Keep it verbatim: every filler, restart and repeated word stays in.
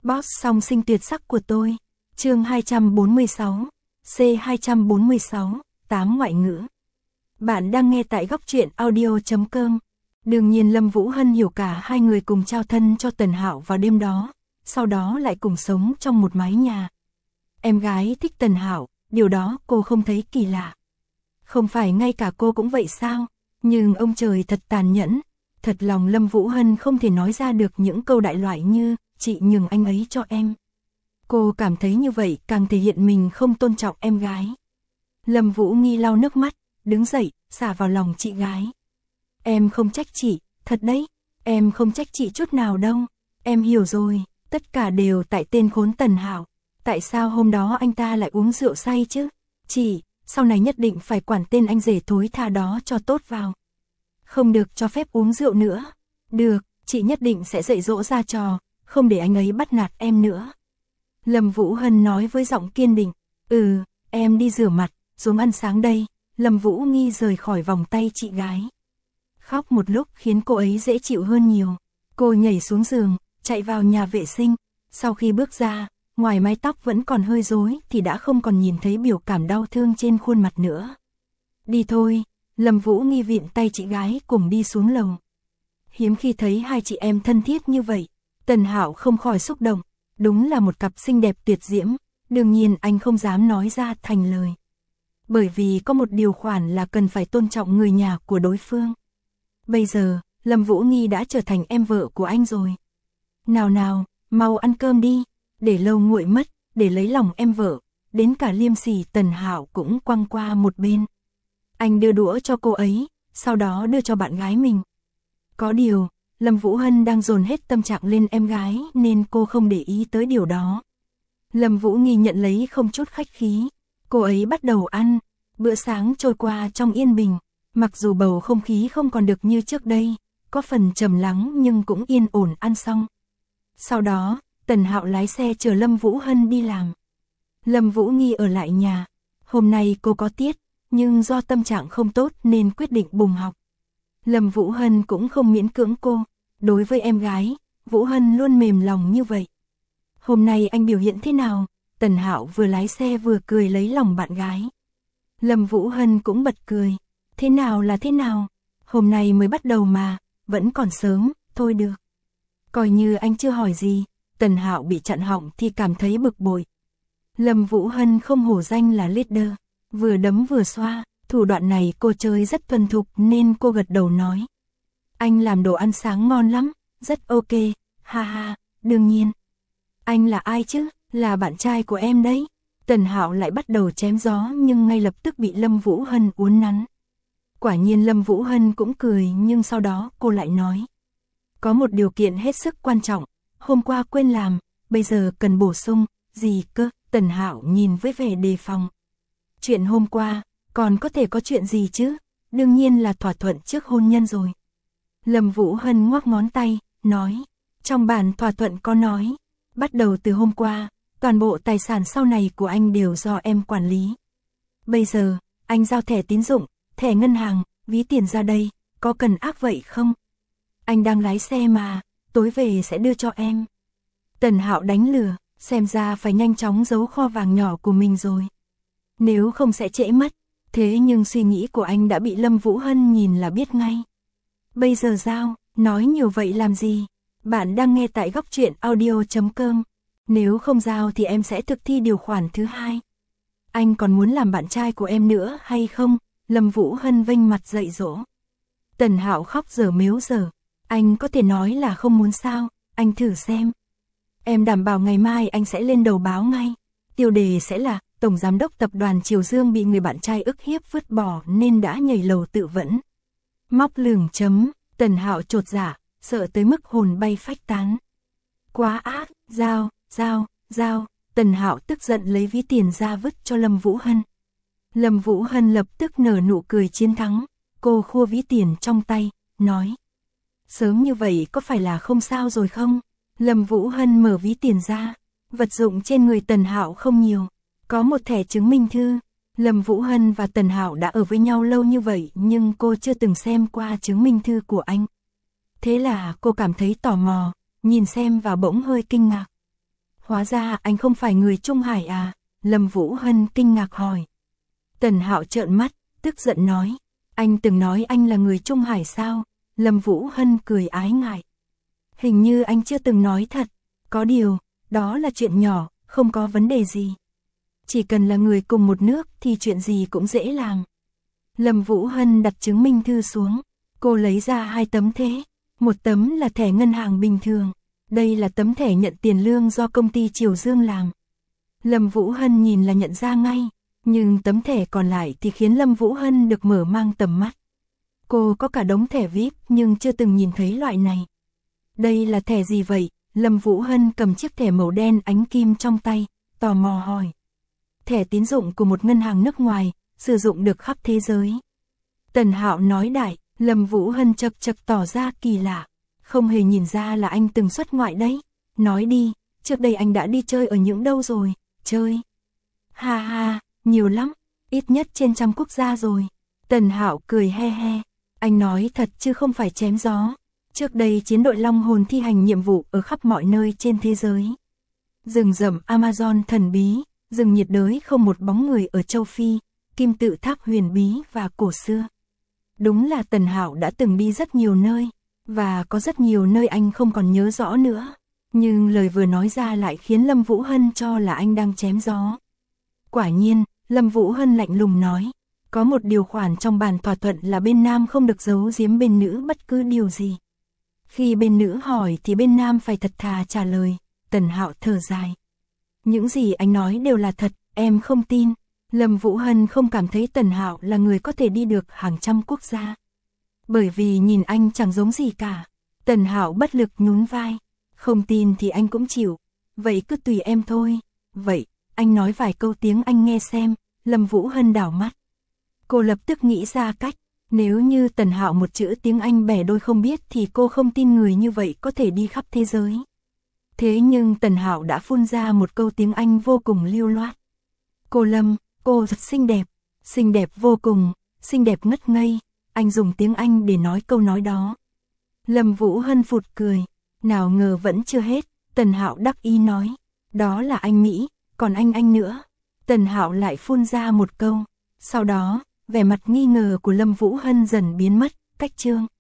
Boss song sinh tuyệt sắc của tôi. Chương hai trăm bốn mươi sáu, C hai trăm bốn mươi sáu, tám ngoại ngữ. Bạn đang nghe tại góc truyện audio chấm com. Đương nhiên Lâm Vũ Hân hiểu cả hai người cùng trao thân cho Tần Hạo vào đêm đó, sau đó lại cùng sống trong một mái nhà. Em gái thích Tần Hạo, điều đó cô không thấy kỳ lạ. Không phải ngay cả cô cũng vậy sao? Nhưng ông trời thật tàn nhẫn. Thật lòng Lâm Vũ Hân không thể nói ra được những câu đại loại như chị nhường anh ấy cho em. Cô cảm thấy như vậy càng thể hiện mình không tôn trọng em gái. Lâm Vũ Nghi lau nước mắt, đứng dậy, xả vào lòng chị gái. Em không trách chị, thật đấy, em không trách chị chút nào đâu. Em hiểu rồi, tất cả đều tại tên khốn Tần Hạo. Tại sao hôm đó anh ta lại uống rượu say chứ? Chị, sau này nhất định phải quản tên anh rể thối tha đó cho tốt vào. Không được cho phép uống rượu nữa. Được, chị nhất định sẽ dạy dỗ ra trò, không để anh ấy bắt nạt em nữa. Lâm Vũ Hân nói với giọng kiên định. Ừ, em đi rửa mặt, xuống ăn sáng đây. Lâm Vũ Nghi rời khỏi vòng tay chị gái. Khóc một lúc khiến cô ấy dễ chịu hơn nhiều. Cô nhảy xuống giường, chạy vào nhà vệ sinh. Sau khi bước ra, ngoài mái tóc vẫn còn hơi rối thì đã không còn nhìn thấy biểu cảm đau thương trên khuôn mặt nữa. Đi thôi, Lâm Vũ Nghi vịn tay chị gái cùng đi xuống lầu. Hiếm khi thấy hai chị em thân thiết như vậy, Tần Hạo không khỏi xúc động. Đúng là một cặp xinh đẹp tuyệt diễm, đương nhiên anh không dám nói ra thành lời. Bởi vì có một điều khoản là cần phải tôn trọng người nhà của đối phương. Bây giờ, Lâm Vũ Nghi đã trở thành em vợ của anh rồi. Nào nào, mau ăn cơm đi, để lâu nguội mất, để lấy lòng em vợ. Đến cả liêm sỉ Tần Hạo cũng quăng qua một bên. Anh đưa đũa cho cô ấy, sau đó đưa cho bạn gái mình. Có điều, Lâm Vũ Hân đang dồn hết tâm trạng lên em gái nên cô không để ý tới điều đó. Lâm Vũ Nghi nhận lấy không chút khách khí. Cô ấy bắt đầu ăn. Bữa sáng trôi qua trong yên bình. Mặc dù bầu không khí không còn được như trước đây, có phần trầm lắng nhưng cũng yên ổn ăn xong. Sau đó, Tần Hạo lái xe chở Lâm Vũ Hân đi làm. Lâm Vũ Nghi ở lại nhà. Hôm nay cô có tiết, nhưng do tâm trạng không tốt nên quyết định bùng học. Lâm Vũ Hân cũng không miễn cưỡng cô. Đối với em gái, Vũ Hân luôn mềm lòng như vậy. Hôm nay anh biểu hiện thế nào? Tần Hạo vừa lái xe vừa cười lấy lòng bạn gái. Lâm Vũ Hân cũng bật cười. Thế nào là thế nào? Hôm nay mới bắt đầu mà, vẫn còn sớm, thôi được. Coi như anh chưa hỏi gì, Tần Hạo bị chặn họng thì cảm thấy bực bội. Lâm Vũ Hân không hổ danh là leader, vừa đấm vừa xoa, thủ đoạn này cô chơi rất thuần thục nên cô gật đầu nói. Anh làm đồ ăn sáng ngon lắm, rất ok, ha ha, đương nhiên. Anh là ai chứ? Là bạn trai của em đấy. Tần Hạo lại bắt đầu chém gió nhưng ngay lập tức bị Lâm Vũ Hân uốn nắn. Quả nhiên Lâm Vũ Hân cũng cười nhưng sau đó cô lại nói. Có một điều kiện hết sức quan trọng, hôm qua quên làm, bây giờ cần bổ sung, gì cơ? Tần Hạo nhìn với vẻ đề phòng. Chuyện hôm qua, còn có thể có chuyện gì chứ? Đương nhiên là thỏa thuận trước hôn nhân rồi. Lâm Vũ Hân ngoắc ngón tay, nói. Trong bản thỏa thuận có nói, bắt đầu từ hôm qua, toàn bộ tài sản sau này của anh đều do em quản lý. Bây giờ, anh giao thẻ tín dụng, thẻ ngân hàng, ví tiền ra đây, có cần ác vậy không? Anh đang lái xe mà, tối về sẽ đưa cho em. Tần Hạo đánh lừa, xem ra phải nhanh chóng giấu kho vàng nhỏ của mình rồi. Nếu không sẽ trễ mất, thế nhưng suy nghĩ của anh đã bị Lâm Vũ Hân nhìn là biết ngay. Bây giờ giao, nói nhiều vậy làm gì? Bạn đang nghe tại góc truyện audio chấm com. Nếu không giao thì em sẽ thực thi điều khoản thứ hai. Anh còn muốn làm bạn trai của em nữa hay không? Lâm Vũ Hân vênh mặt dạy dỗ. Tần Hạo khóc dở mếu dở. Anh có thể nói là không muốn sao? Anh thử xem. Em đảm bảo ngày mai anh sẽ lên đầu báo ngay. Tiêu đề sẽ là Tổng Giám đốc Tập đoàn Triều Dương bị người bạn trai ức hiếp vứt bỏ nên đã nhảy lầu tự vẫn. Móc lửng chấm. Tần Hạo chột dạ, sợ tới mức hồn bay phách tán. Quá ác, giao, giao, giao. Tần Hạo tức giận lấy ví tiền ra vứt cho Lâm Vũ Hân. Lâm Vũ Hân lập tức nở nụ cười chiến thắng. Cô khua ví tiền trong tay, nói. Sớm như vậy có phải là không sao rồi không? Lâm Vũ Hân mở ví tiền ra. Vật dụng trên người Tần Hạo không nhiều. Có một thẻ chứng minh thư. Lâm Vũ Hân và Tần Hạo đã ở với nhau lâu như vậy nhưng cô chưa từng xem qua chứng minh thư của anh. Thế là cô cảm thấy tò mò, nhìn xem và bỗng hơi kinh ngạc. Hóa ra anh không phải người Trung Hải à? Lâm Vũ Hân kinh ngạc hỏi. Tần Hạo trợn mắt, tức giận nói. Anh từng nói anh là người Trung Hải sao? Lâm Vũ Hân cười ái ngại. Hình như anh chưa từng nói thật. Có điều, đó là chuyện nhỏ, không có vấn đề gì. Chỉ cần là người cùng một nước thì chuyện gì cũng dễ làm. Lâm Vũ Hân đặt chứng minh thư xuống. Cô lấy ra hai tấm thế. Một tấm là thẻ ngân hàng bình thường. Đây là tấm thẻ nhận tiền lương do công ty Triều Dương làm. Lâm Vũ Hân nhìn là nhận ra ngay. Nhưng tấm thẻ còn lại thì khiến Lâm Vũ Hân được mở mang tầm mắt. Cô có cả đống thẻ vi ai pi nhưng chưa từng nhìn thấy loại này. Đây là thẻ gì vậy? Lâm Vũ Hân cầm chiếc thẻ màu đen ánh kim trong tay, tò mò hỏi. Thẻ tín dụng của một ngân hàng nước ngoài, sử dụng được khắp thế giới. Tần Hạo nói đại, Lâm Vũ Hân chật chật tỏ ra kỳ lạ. Không hề nhìn ra là anh từng xuất ngoại đấy. Nói đi, trước đây anh đã đi chơi ở những đâu rồi? Chơi? Ha ha, nhiều lắm, ít nhất trên trăm quốc gia rồi. Tần Hạo cười he he. Anh nói thật chứ không phải chém gió. Trước đây chiến đội Long Hồn thi hành nhiệm vụ ở khắp mọi nơi trên thế giới. Rừng rậm Amazon thần bí, rừng nhiệt đới không một bóng người ở châu Phi, kim tự tháp huyền bí và cổ xưa. Đúng là Tần Hạo đã từng đi rất nhiều nơi, và có rất nhiều nơi anh không còn nhớ rõ nữa. Nhưng lời vừa nói ra lại khiến Lâm Vũ Hân cho là anh đang chém gió. Quả nhiên, Lâm Vũ Hân lạnh lùng nói, có một điều khoản trong bản thỏa thuận là bên nam không được giấu giếm bên nữ bất cứ điều gì. Khi bên nữ hỏi thì bên nam phải thật thà trả lời. Tần Hạo thở dài. Những gì anh nói đều là thật, em không tin. Lâm Vũ Hân không cảm thấy Tần Hạo là người có thể đi được hàng trăm quốc gia. Bởi vì nhìn anh chẳng giống gì cả. Tần Hạo bất lực nhún vai. Không tin thì anh cũng chịu. Vậy cứ tùy em thôi. Vậy, anh nói vài câu tiếng Anh nghe xem. Lâm Vũ Hân đảo mắt. Cô lập tức nghĩ ra cách. Nếu như Tần Hạo một chữ tiếng Anh bẻ đôi không biết thì cô không tin người như vậy có thể đi khắp thế giới. Thế nhưng Tần Hạo đã phun ra một câu tiếng Anh vô cùng lưu loát. Cô Lâm, cô thật xinh đẹp, xinh đẹp vô cùng, xinh đẹp ngất ngây. Anh dùng tiếng Anh để nói câu nói đó. Lâm Vũ Hân phụt cười, nào ngờ vẫn chưa hết. Tần Hạo đắc ý nói, đó là anh Mỹ, còn anh anh nữa. Tần Hạo lại phun ra một câu. Sau đó, vẻ mặt nghi ngờ của Lâm Vũ Hân dần biến mất. Cách chương